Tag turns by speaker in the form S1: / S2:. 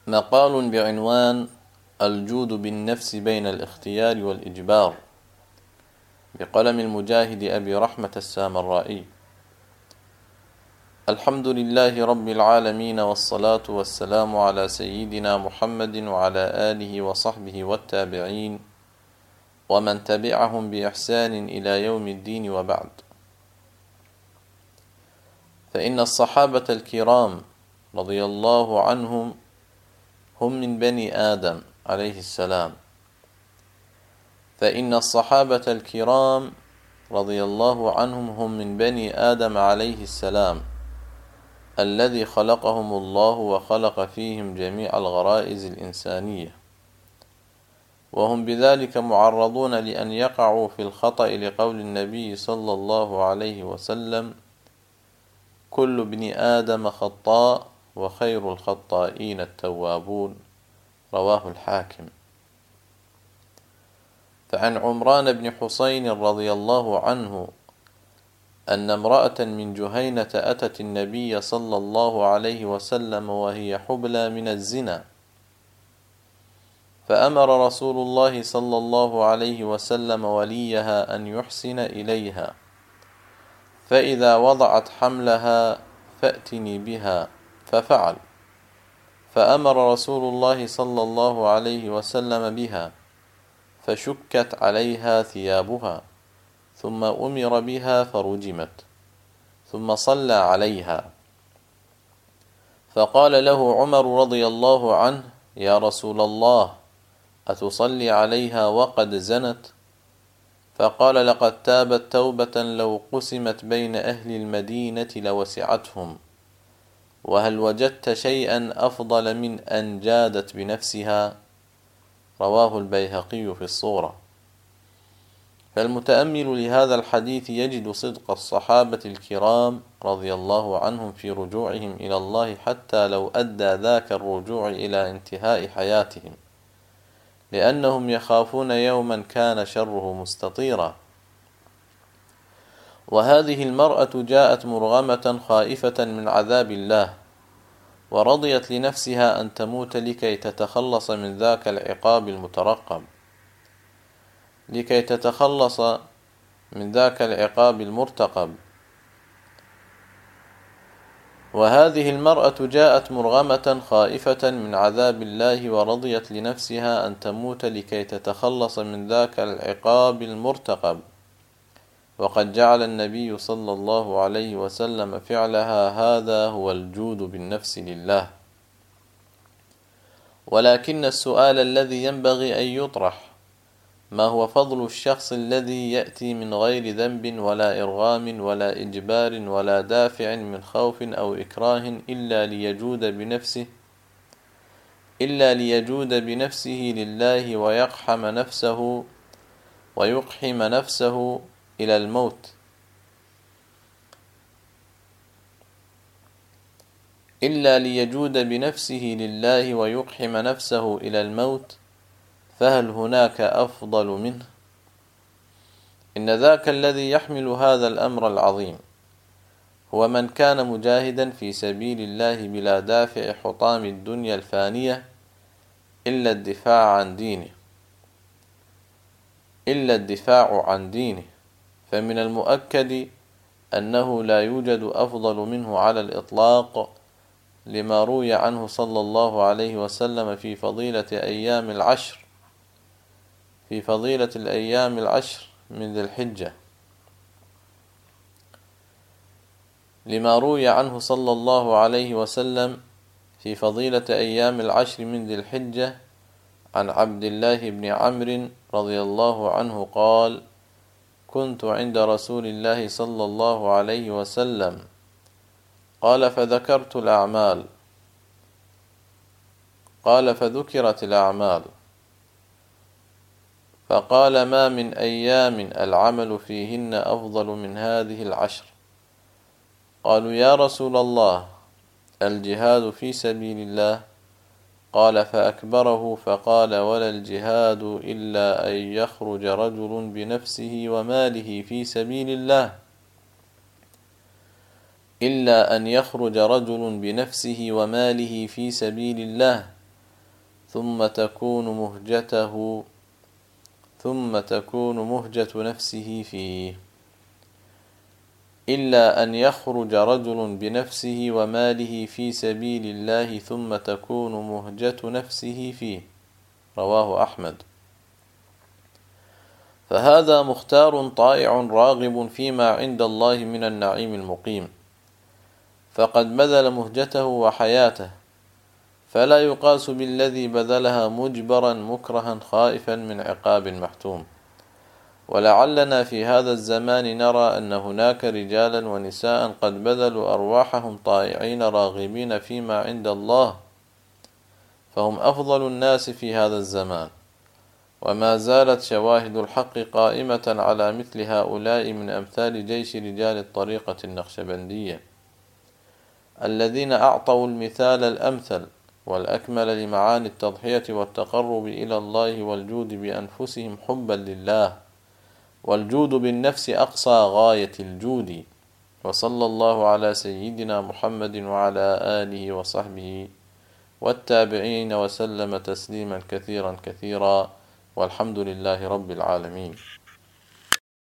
S1: مقال بعنوان الجود بالنفس بين الاختيار والإجبار، بقلم المجاهد أبي رحمة السامرائي. الحمد لله رب العالمين، والصلاة والسلام على سيدنا محمد وعلى آله وصحبه والتابعين ومن تبعهم بإحسان إلى يوم الدين، وبعد. فإن الصحابة الكرام رضي الله عنهم هم من بني آدم عليه السلام. فإن الصحابة الكرام رضي الله عنهم هم من بني آدم عليه السلام، الذي خلقهم الله وخلق فيهم جميع الغرائز الإنسانية، وهم بذلك معرضون لأن يقعوا في الخطأ، لقول النبي صلى الله عليه وسلم: كل ابن آدم خطاء وخير الخطائين التوابون، رواه الحاكم. فعن عمران بن حسين رضي الله عنه أن امرأة من جهينة أتت النبي صلى الله عليه وسلم وهي حبلى من الزنا، فأمر رسول الله صلى الله عليه وسلم وليها أن يحسن إليها، فإذا وضعت حملها فأتني بها، ففعل. فأمر رسول الله صلى الله عليه وسلم بها، فشكت عليها ثيابها، ثم أمر بها فرجمت، ثم صلى عليها. فقال له عمر رضي الله عنه: يا رسول الله، أتصلي عليها وقد زنت؟ فقال: لقد تابت توبة لو قسمت بين أهل المدينة لوسعتهم، وهل وجدت شيئا أفضل من أن جادت بنفسها؟ رواه البيهقي في الصورة. فالمتأمل لهذا الحديث يجد صدق الصحابة الكرام رضي الله عنهم في رجوعهم إلى الله، حتى لو أدى ذاك الرجوع إلى انتهاء حياتهم، لأنهم يخافون يوما كان شره مستطيرا. وهذه المرأة جاءت مرغمة خائفة من عذاب الله، ورضيت لنفسها أن تموت لكي تتخلص من ذاك العقاب المترقب، لكي تتخلص من ذاك العقاب المرتقب. وهذه المرأة جاءت مرغمة خائفة من عذاب الله، ورضيت لنفسها أن تموت لكي تتخلص من ذاك العقاب المرتقب. وقد جعل النبي صلى الله عليه وسلم فعلها هذا هو الجود بالنفس لله. ولكن السؤال الذي ينبغي أن يطرح: ما هو فضل الشخص الذي يأتي من غير ذنب ولا إرغام ولا إجبار ولا دافع من خوف أو إكراه، إلا ليجود بنفسه لله، ويقحم نفسه إلى الموت، إلا ليجود بنفسه لله ويقحم نفسه إلى الموت، فهل هناك أفضل منه؟ إن ذاك الذي يحمل هذا الأمر العظيم هو من كان مجاهدا في سبيل الله بلا دافع حطام الدنيا الفانية، إلا الدفاع عن دينه. فمن المؤكد أنه لا يوجد أفضل منه على الإطلاق، لما روي عنه صلى الله عليه وسلم في فضيلة الأيام العشر من ذي الحجة، لما روي عنه صلى الله عليه وسلم في فضيلة أيام العشر من ذي الحجة عن عبد الله بن عمرو رضي الله عنه قال: كنت عند رسول الله صلى الله عليه وسلم، قال: فذكرت الأعمال، قال: فذكرت الأعمال، فقال: ما من أيام العمل فيهن أفضل من هذه العشر. قالوا: يا رسول الله، الجهاد في سبيل الله؟ قال: فأكبره، فقال: ولا الجهاد إلا أن يخرج رجل بنفسه وماله في سبيل الله، ثم تكون مهجة نفسه فيه، إلا أن يخرج رجل بنفسه وماله في سبيل الله ثم تكون مهجة نفسه فيه. رواه أحمد. فهذا مختار طائع راغب فيما عند الله من النعيم المقيم، فقد بذل مهجته وحياته، فلا يقاس بالذي بذلها مجبرا مكرها خائفا من عقاب محتوم. ولعلنا في هذا الزمان نرى أن هناك رجالا ونساء قد بذلوا أرواحهم طائعين راغبين فيما عند الله، فهم أفضل الناس في هذا الزمان. وما زالت شواهد الحق قائمة على مثل هؤلاء من أمثال جيش رجال الطريقة النقشبندية، الذين أعطوا المثال الأمثل والأكمل لمعاني التضحية والتقرب إلى الله والجود بأنفسهم حبا لله، والجود بالنفس أقصى غاية الجود. وصلى الله على سيدنا محمد وعلى آله وصحبه والتابعين وسلم تسليما كثيرا كثيرا، والحمد لله رب العالمين.